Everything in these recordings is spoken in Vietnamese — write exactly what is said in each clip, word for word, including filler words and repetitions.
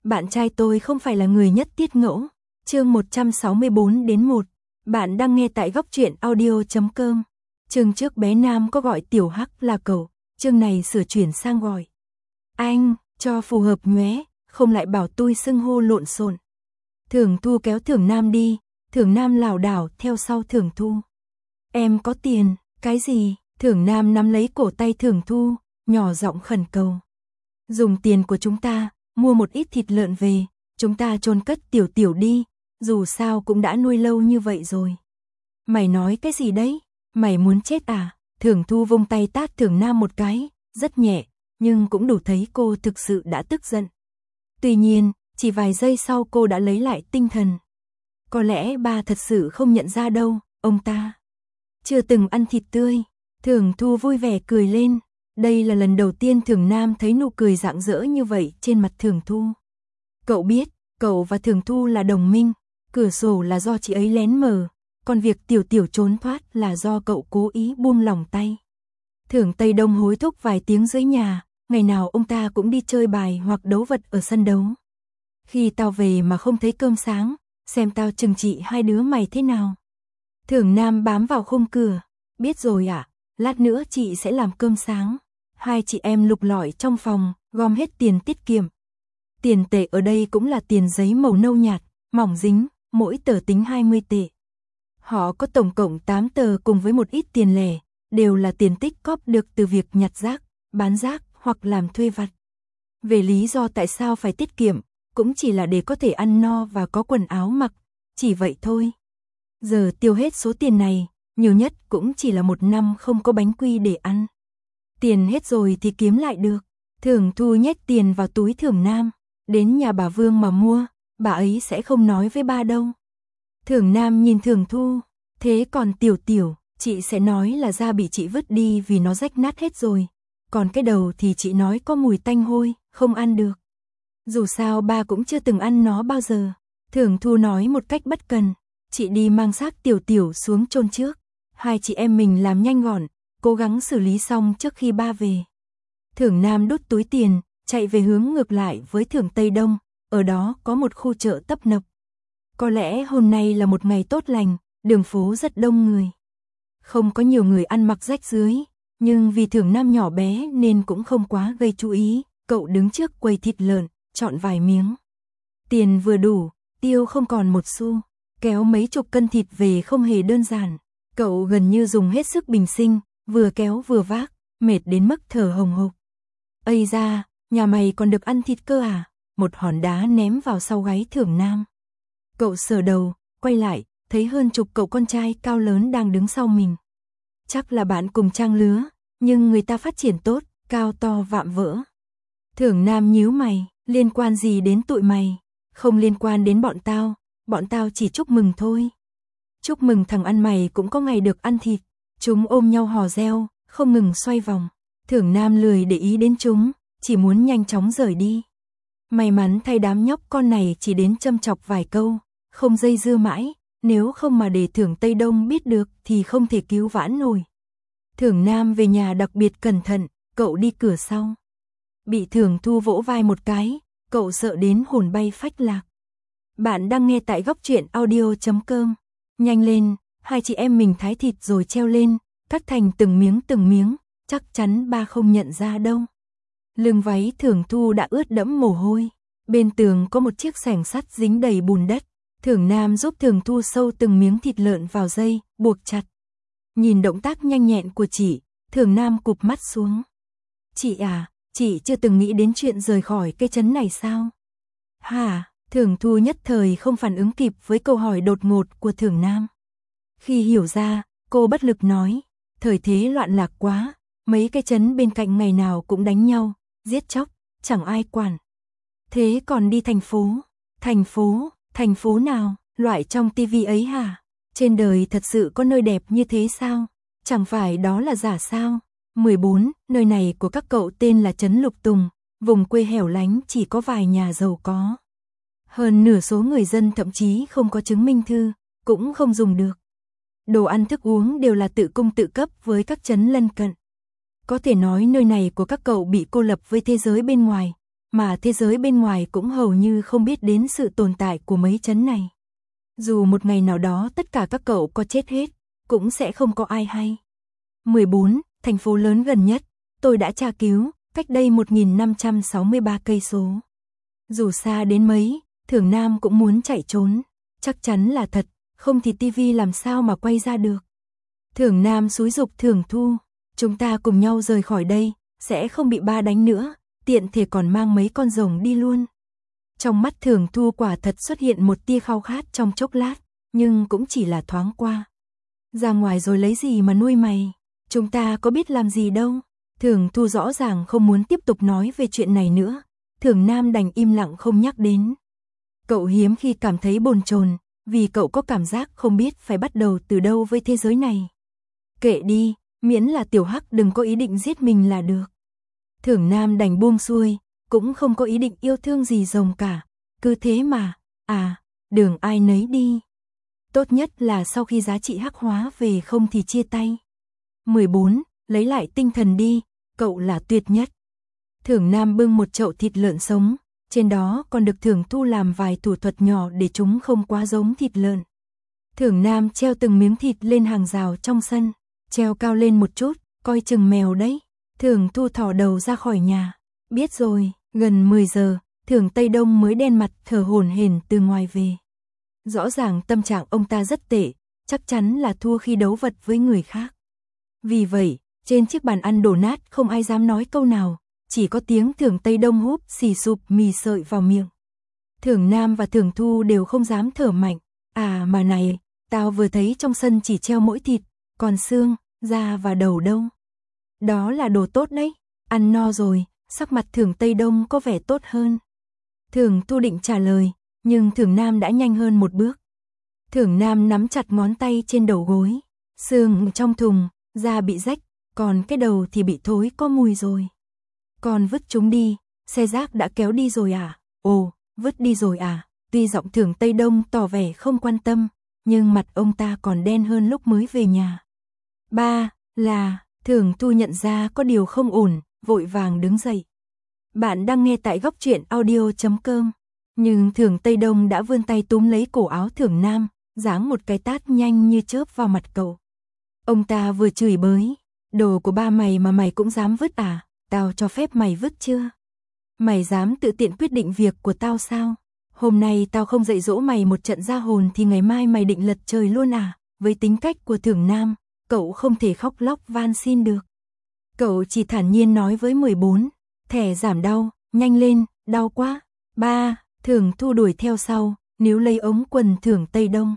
Bạn trai tôi không phải là người nhất tiết ngẫu. Chương một trăm sáu mươi bốn đến một. Bạn đang nghe tại góc truyện audio chấm com. Chương trước bé Nam có gọi Tiểu Hắc là cậu, chương này sửa chuyển sang gọi anh, cho phù hợp nhé, không lại bảo tôi xưng hô lộn xộn. Thường Thu kéo Thường Nam đi, Thường Nam lảo đảo theo sau Thường Thu. Em có tiền, cái gì? Thường Nam nắm lấy cổ tay Thường Thu, nhỏ giọng khẩn cầu. Dùng tiền của chúng ta, mua một ít thịt lợn về, chúng ta chôn cất Tiểu Tiểu đi, dù sao cũng đã nuôi lâu như vậy rồi. Mày nói cái gì đấy? Mày muốn chết à? Thường Thu vung tay tát Thường Nam một cái, rất nhẹ, nhưng cũng đủ thấy cô thực sự đã tức giận. Tuy nhiên, chỉ vài giây sau cô đã lấy lại tinh thần. Có lẽ ba thật sự không nhận ra đâu, ông ta chưa từng ăn thịt tươi. Thường Thu vui vẻ cười lên. Đây là lần đầu tiên Thường Nam thấy nụ cười rạng rỡ như vậy trên mặt Thường Thu. Cậu biết, cậu và Thường Thu là đồng minh, cửa sổ là do chị ấy lén mở, còn việc Tiểu Tiểu trốn thoát là do cậu cố ý buông lỏng tay. Thường Tây Đông hối thúc vài tiếng dưới nhà, ngày nào ông ta cũng đi chơi bài hoặc đấu vật ở sân đấu. Khi tao về mà không thấy cơm sáng, xem tao trừng trị hai đứa mày thế nào. Thường Nam bám vào khung cửa, biết rồi ạ, à, lát nữa chị sẽ làm cơm sáng. Hai chị em lục lọi trong phòng, gom hết tiền tiết kiệm. Tiền tệ ở đây cũng là tiền giấy màu nâu nhạt, mỏng dính, mỗi tờ tính hai mươi tệ. Họ có tổng cộng tám tờ cùng với một ít tiền lẻ, đều là tiền tích cóp được từ việc nhặt rác, bán rác hoặc làm thuê vặt. Về lý do tại sao phải tiết kiệm, cũng chỉ là để có thể ăn no và có quần áo mặc, chỉ vậy thôi. Giờ tiêu hết số tiền này, nhiều nhất cũng chỉ là một năm không có bánh quy để ăn. Tiền hết rồi thì kiếm lại được. Thường Thu nhét tiền vào túi Thường Nam, đến nhà bà Vương mà mua, bà ấy sẽ không nói với ba đâu. Thường Nam nhìn Thường Thu, thế còn Tiểu Tiểu, chị sẽ nói là da bị chị vứt đi vì nó rách nát hết rồi, còn cái đầu thì chị nói có mùi tanh hôi, không ăn được. Dù sao ba cũng chưa từng ăn nó bao giờ. Thường Thu nói một cách bất cần, chị đi mang xác Tiểu Tiểu xuống chôn trước, hai chị em mình làm nhanh gọn, cố gắng xử lý xong trước khi ba về. Thường Nam đút túi tiền, chạy về hướng ngược lại với Thường Tây Đông, ở đó có một khu chợ tấp nập. Có lẽ hôm nay là một ngày tốt lành, đường phố rất đông người. Không có nhiều người ăn mặc rách rưới, nhưng vì Thường Nam nhỏ bé nên cũng không quá gây chú ý, cậu đứng trước quầy thịt lợn, chọn vài miếng. Tiền vừa đủ, tiêu không còn một xu, kéo mấy chục cân thịt về không hề đơn giản. Cậu gần như dùng hết sức bình sinh, vừa kéo vừa vác, mệt đến mức thở hồng hộc. Ây da, nhà mày còn được ăn thịt cơ à? Một hòn đá ném vào sau gáy Thường Nam. Cậu sờ đầu, quay lại, thấy hơn chục cậu con trai cao lớn đang đứng sau mình. Chắc là bạn cùng trang lứa, nhưng người ta phát triển tốt, cao to vạm vỡ. Thường Nam nhíu mày, liên quan gì đến tụi mày? Không liên quan đến bọn tao, bọn tao chỉ chúc mừng thôi. Chúc mừng thằng ăn mày cũng có ngày được ăn thịt. Chúng ôm nhau hò reo, không ngừng xoay vòng. Thường Nam lười để ý đến chúng, chỉ muốn nhanh chóng rời đi. May mắn thay đám nhóc con này chỉ đến châm chọc vài câu, không dây dưa mãi, nếu không mà để Thường Tây Đông biết được thì không thể cứu vãn nổi. Thường Nam về nhà đặc biệt cẩn thận, cậu đi cửa sau. Bị Thường Thu vỗ vai một cái, cậu sợ đến hồn bay phách lạc. Bạn đang nghe tại góc truyện audio chấm com. Nhanh lên, hai chị em mình thái thịt rồi treo lên, cắt thành từng miếng từng miếng, chắc chắn ba không nhận ra đâu. Lưng váy Thường Thu đã ướt đẫm mồ hôi, bên tường có một chiếc xẻng sắt dính đầy bùn đất. Thường Nam giúp Thường Thu sâu từng miếng thịt lợn vào dây, buộc chặt. Nhìn động tác nhanh nhẹn của chị, Thường Nam cụp mắt xuống. Chị à, chị chưa từng nghĩ đến chuyện rời khỏi cái trấn này sao? Hả? Thường Thu nhất thời không phản ứng kịp với câu hỏi đột ngột của Thường Nam. Khi hiểu ra, cô bất lực nói, thời thế loạn lạc quá, mấy cái trấn bên cạnh ngày nào cũng đánh nhau, giết chóc, chẳng ai quản. Thế còn đi thành phố? Thành phố? Thành phố nào? Loại trong tivi ấy hả? Trên đời thật sự có nơi đẹp như thế sao? Chẳng phải đó là giả sao? mười bốn, nơi này của các cậu tên là trấn Lục Tùng, vùng quê hẻo lánh chỉ có vài nhà giàu có. Hơn nửa số người dân thậm chí không có chứng minh thư, cũng không dùng được. Đồ ăn thức uống đều là tự cung tự cấp với các trấn lân cận. Có thể nói nơi này của các cậu bị cô lập với thế giới bên ngoài, mà thế giới bên ngoài cũng hầu như không biết đến sự tồn tại của mấy trấn này. Dù một ngày nào đó tất cả các cậu có chết hết, cũng sẽ không có ai hay. mười bốn. Thành phố lớn gần nhất, tôi đã tra cứu, cách đây một nghìn năm trăm sáu mươi ba cây số. Dù xa đến mấy, Thưởng Nam cũng muốn chạy trốn, chắc chắn là thật, không thì tivi làm sao mà quay ra được. Thưởng Nam xúi giục Thưởng Thu, chúng ta cùng nhau rời khỏi đây, sẽ không bị ba đánh nữa, tiện thể còn mang mấy con rồng đi luôn. Trong mắt Thưởng Thu quả thật xuất hiện một tia khao khát trong chốc lát, nhưng cũng chỉ là thoáng qua. Ra ngoài rồi lấy gì mà nuôi mày, chúng ta có biết làm gì đâu. Thưởng Thu rõ ràng không muốn tiếp tục nói về chuyện này nữa, Thưởng Nam đành im lặng không nhắc đến. Cậu hiếm khi cảm thấy bồn chồn, vì cậu có cảm giác không biết phải bắt đầu từ đâu với thế giới này. Kệ đi, miễn là Tiểu Hắc đừng có ý định giết mình là được. Thưởng Nam đành buông xuôi, cũng không có ý định yêu thương gì rồng cả, cứ thế mà, à, đường ai nấy đi. Tốt nhất là sau khi giá trị hắc hóa về không thì chia tay. mười bốn. Lấy lại tinh thần đi, cậu là tuyệt nhất. Thưởng Nam bưng một chậu thịt lợn sống, trên đó còn được Thưởng Thu làm vài thủ thuật nhỏ để chúng không quá giống thịt lợn. Thưởng Nam treo từng miếng thịt lên hàng rào trong sân, treo cao lên một chút, coi chừng mèo đấy. Thưởng Thu thò đầu ra khỏi nhà, biết rồi, gần mười giờ, Thưởng Tây Đông mới đen mặt thở hổn hển từ ngoài về. Rõ ràng tâm trạng ông ta rất tệ, chắc chắn là thua khi đấu vật với người khác. Vì vậy, trên chiếc bàn ăn đổ nát không ai dám nói câu nào, chỉ có tiếng Thưởng Tây Đông húp xì sụp mì sợi vào miệng. Thưởng Nam và Thưởng Thu đều không dám thở mạnh, à mà này, tao vừa thấy trong sân chỉ treo mỗi thịt, còn xương, da và đầu đâu. Đó là đồ tốt đấy, ăn no rồi, sắc mặt Thưởng Tây Đông có vẻ tốt hơn. Thưởng Thu định trả lời, nhưng Thưởng Nam đã nhanh hơn một bước. Thưởng Nam nắm chặt ngón tay trên đầu gối, xương trong thùng, da bị rách, còn cái đầu thì bị thối có mùi rồi. Còn vứt chúng đi, xe rác đã kéo đi rồi à? Ồ, vứt đi rồi à? Tuy giọng Thưởng Tây Đông tỏ vẻ không quan tâm, nhưng mặt ông ta còn đen hơn lúc mới về nhà. Ba, là, Thưởng Thu nhận ra có điều không ổn, vội vàng đứng dậy. Bạn đang nghe tại góc truyện audio chấm com. Nhưng Thưởng Tây Đông đã vươn tay túm lấy cổ áo Thưởng Nam, giáng một cái tát nhanh như chớp vào mặt cậu. Ông ta vừa chửi bới, đồ của ba mày mà mày cũng dám vứt à, tao cho phép mày vứt chưa? Mày dám tự tiện quyết định việc của tao sao? Hôm nay tao không dạy dỗ mày một trận ra hồn thì ngày mai mày định lật trời luôn à? Với tính cách của Thưởng Nam, cậu không thể khóc lóc van xin được. Cậu chỉ thản nhiên nói với mười bốn, thẻ giảm đau, nhanh lên, đau quá. Ba, Thưởng Thu đuổi theo sau, níu lấy ống quần Thưởng Tây Đông.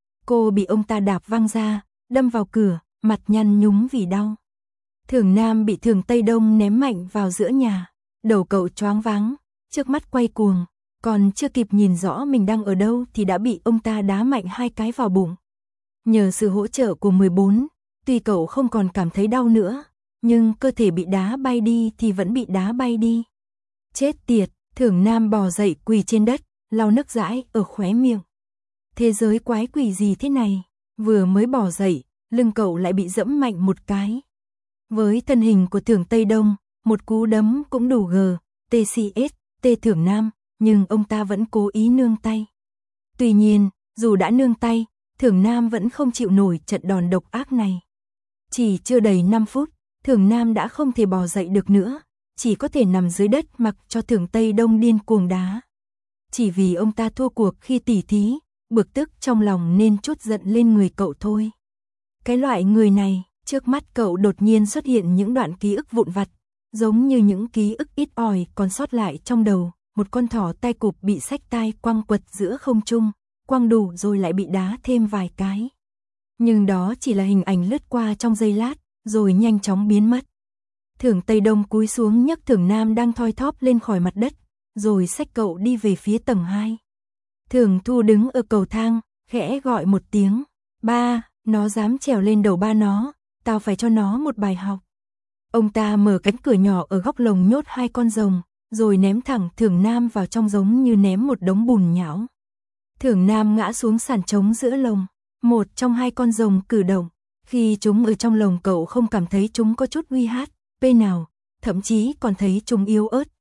Cô bị ông ta đạp văng ra, đâm vào cửa, mặt nhăn nhúm vì đau. Thưởng Nam bị Thưởng Tây Đông ném mạnh vào giữa nhà, đầu cậu choáng váng, trước mắt quay cuồng, còn chưa kịp nhìn rõ mình đang ở đâu thì đã bị ông ta đá mạnh hai cái vào bụng. Nhờ sự hỗ trợ của mười bốn, tuy cậu không còn cảm thấy đau nữa, nhưng cơ thể bị đá bay đi thì vẫn bị đá bay đi. Chết tiệt, Thưởng Nam bò dậy quỳ trên đất, lau nước dãi ở khóe miệng. Thế giới quái quỷ gì thế này, vừa mới bò dậy, lưng cậu lại bị dẫm mạnh một cái. Với thân hình của Thưởng Tây Đông, một cú đấm cũng đủ gờ, tê xê ét, tê Thưởng Nam, nhưng ông ta vẫn cố ý nương tay. Tuy nhiên, dù đã nương tay, Thưởng Nam vẫn không chịu nổi trận đòn độc ác này. Chỉ chưa đầy năm phút, Thưởng Nam đã không thể bò dậy được nữa, chỉ có thể nằm dưới đất mặc cho Thưởng Tây Đông điên cuồng đá. Chỉ vì ông ta thua cuộc khi tỉ thí, bực tức trong lòng nên trút giận lên người cậu thôi. Cái loại người này, trước mắt cậu đột nhiên xuất hiện những đoạn ký ức vụn vặt, giống như những ký ức ít ỏi còn sót lại trong đầu, một con thỏ tai cụp bị xách tai quăng quật giữa không trung, quăng đủ rồi lại bị đá thêm vài cái. Nhưng đó chỉ là hình ảnh lướt qua trong giây lát, rồi nhanh chóng biến mất. Thưởng Tây Đông cúi xuống nhấc Thưởng Nam đang thoi thóp lên khỏi mặt đất, rồi xách cậu đi về phía tầng hai. Thưởng Thu đứng ở cầu thang, khẽ gọi một tiếng, ba, nó dám trèo lên đầu ba nó, tao phải cho nó một bài học. Ông ta mở cánh cửa nhỏ ở góc lồng nhốt hai con rồng, rồi ném thẳng Thưởng Nam vào trong giống như ném một đống bùn nhão. Thưởng Nam ngã xuống sàn trống giữa lồng, một trong hai con rồng cử động, khi chúng ở trong lồng cậu không cảm thấy chúng có chút uy hát, p nào, thậm chí còn thấy chúng yếu ớt,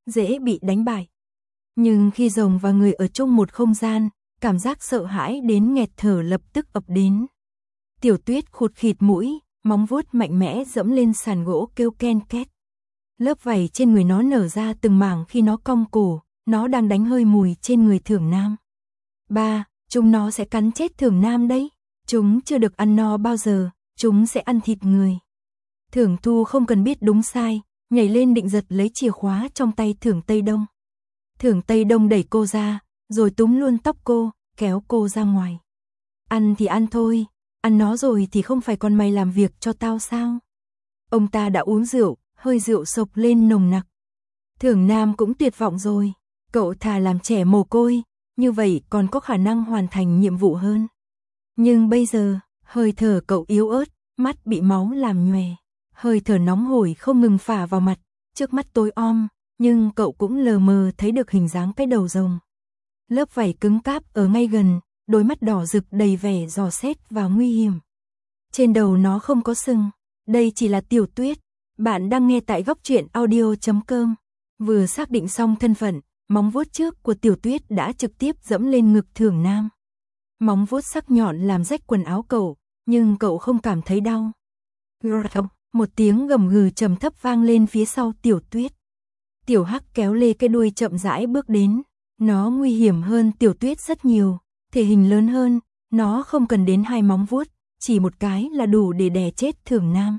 dễ bị đánh bại. Nhưng khi rồng và người ở chung một không gian, cảm giác sợ hãi đến nghẹt thở lập tức ập đến. Tiểu Tuyết khụt khịt mũi, móng vuốt mạnh mẽ dẫm lên sàn gỗ kêu ken két. Lớp vảy trên người nó nở ra từng mảng khi nó cong cổ, nó đang đánh hơi mùi trên người Thưởng Nam. Ba, chúng nó sẽ cắn chết Thưởng Nam đấy. Chúng chưa được ăn no bao giờ, chúng sẽ ăn thịt người. Thưởng Thu không cần biết đúng sai, nhảy lên định giật lấy chìa khóa trong tay Thưởng Tây Đông. Thưởng Tây Đông đẩy cô ra, rồi túm luôn tóc cô, kéo cô ra ngoài. Ăn thì ăn thôi, ăn nó rồi thì không phải còn mày làm việc cho tao sao? Ông ta đã uống rượu, hơi rượu sộc lên nồng nặc. Thưởng Nam cũng tuyệt vọng rồi, cậu thà làm trẻ mồ côi, như vậy còn có khả năng hoàn thành nhiệm vụ hơn. Nhưng bây giờ, hơi thở cậu yếu ớt, mắt bị máu làm nhòe, hơi thở nóng hổi không ngừng phả vào mặt, trước mắt tối om, nhưng cậu cũng lờ mờ thấy được hình dáng cái đầu rồng. Lớp vảy cứng cáp ở ngay gần, đôi mắt đỏ rực đầy vẻ dò xét và nguy hiểm. Trên đầu nó không có sừng, đây chỉ là Tiểu Tuyết. Bạn đang nghe tại góc truyện audio chấm com. Vừa xác định xong thân phận, móng vuốt trước của Tiểu Tuyết đã trực tiếp dẫm lên ngực Thưởng Nam. Móng vuốt sắc nhọn làm rách quần áo cậu, nhưng cậu không cảm thấy đau. Một tiếng gầm gừ trầm thấp vang lên phía sau Tiểu Tuyết. Tiểu Hắc kéo lê cái đuôi chậm rãi bước đến. Nó nguy hiểm hơn Tiểu Tuyết rất nhiều, thể hình lớn hơn, nó không cần đến hai móng vuốt, chỉ một cái là đủ để đè chết Thưởng Nam.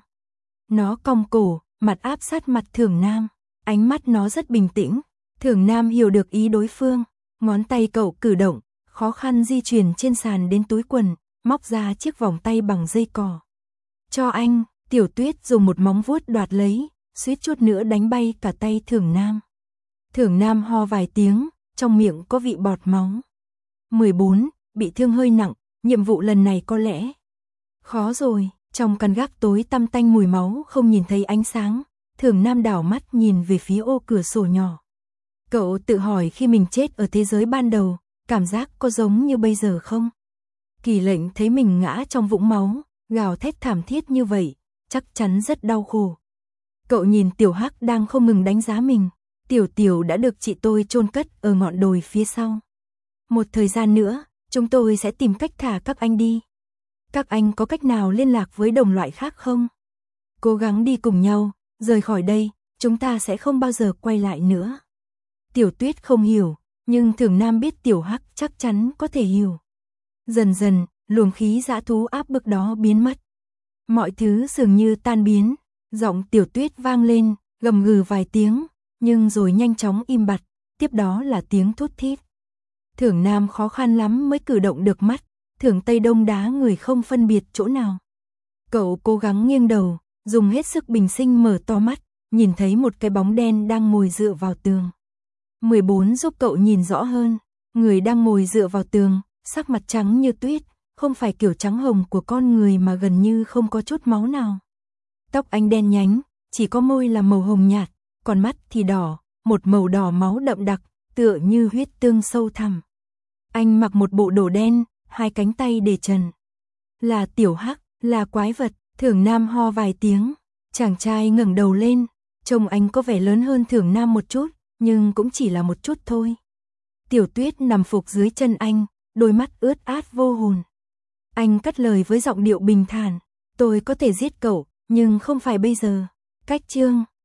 Nó cong cổ, mặt áp sát mặt Thưởng Nam, ánh mắt nó rất bình tĩnh. Thưởng Nam hiểu được ý đối phương, ngón tay cậu cử động, khó khăn di chuyển trên sàn đến túi quần, móc ra chiếc vòng tay bằng dây cỏ. Cho anh, Tiểu Tuyết dùng một móng vuốt đoạt lấy, suýt chút nữa đánh bay cả tay Thưởng Nam. Thưởng Nam ho vài tiếng, trong miệng có vị bọt máu. mười bốn, bị thương hơi nặng, nhiệm vụ lần này có lẽ khó rồi. Trong căn gác tối tăm tanh mùi máu không nhìn thấy ánh sáng, Thưởng Nam đảo mắt nhìn về phía ô cửa sổ nhỏ. Cậu tự hỏi khi mình chết ở thế giới ban đầu, cảm giác có giống như bây giờ không? Kỳ Lệnh thấy mình ngã trong vũng máu, gào thét thảm thiết như vậy, chắc chắn rất đau khổ. Cậu nhìn Tiểu Hắc đang không ngừng đánh giá mình, Tiểu Tiểu đã được chị tôi chôn cất ở ngọn đồi phía sau. Một thời gian nữa, chúng tôi sẽ tìm cách thả các anh đi. Các anh có cách nào liên lạc với đồng loại khác không? Cố gắng đi cùng nhau, rời khỏi đây, chúng ta sẽ không bao giờ quay lại nữa. Tiểu Tuyết không hiểu, nhưng Thưởng Nam biết Tiểu Hắc chắc chắn có thể hiểu. Dần dần, luồng khí dã thú áp bức đó biến mất. Mọi thứ dường như tan biến, giọng Tiểu Tuyết vang lên, gầm gừ vài tiếng, nhưng rồi nhanh chóng im bặt, tiếp đó là tiếng thút thít. Thưởng Nam khó khăn lắm mới cử động được mắt, Thưởng Tây Đông đá người không phân biệt chỗ nào. Cậu cố gắng nghiêng đầu, dùng hết sức bình sinh mở to mắt, nhìn thấy một cái bóng đen đang ngồi dựa vào tường. mười bốn giúp cậu nhìn rõ hơn, người đang ngồi dựa vào tường, sắc mặt trắng như tuyết, không phải kiểu trắng hồng của con người mà gần như không có chút máu nào. Tóc anh đen nhánh, chỉ có môi là màu hồng nhạt, còn mắt thì đỏ, một màu đỏ máu đậm đặc, tựa như huyết tương sâu thẳm. Anh mặc một bộ đồ đen, hai cánh tay để trần. Là Tiểu Hắc, là quái vật. Thưởng Nam ho vài tiếng, chàng trai ngẩng đầu lên, trông anh có vẻ lớn hơn Thưởng Nam một chút, nhưng cũng chỉ là một chút thôi. Tiểu Tuyết nằm phục dưới chân anh, đôi mắt ướt át vô hồn. Anh cất lời với giọng điệu bình thản, tôi có thể giết cậu, nhưng không phải bây giờ. Cách chương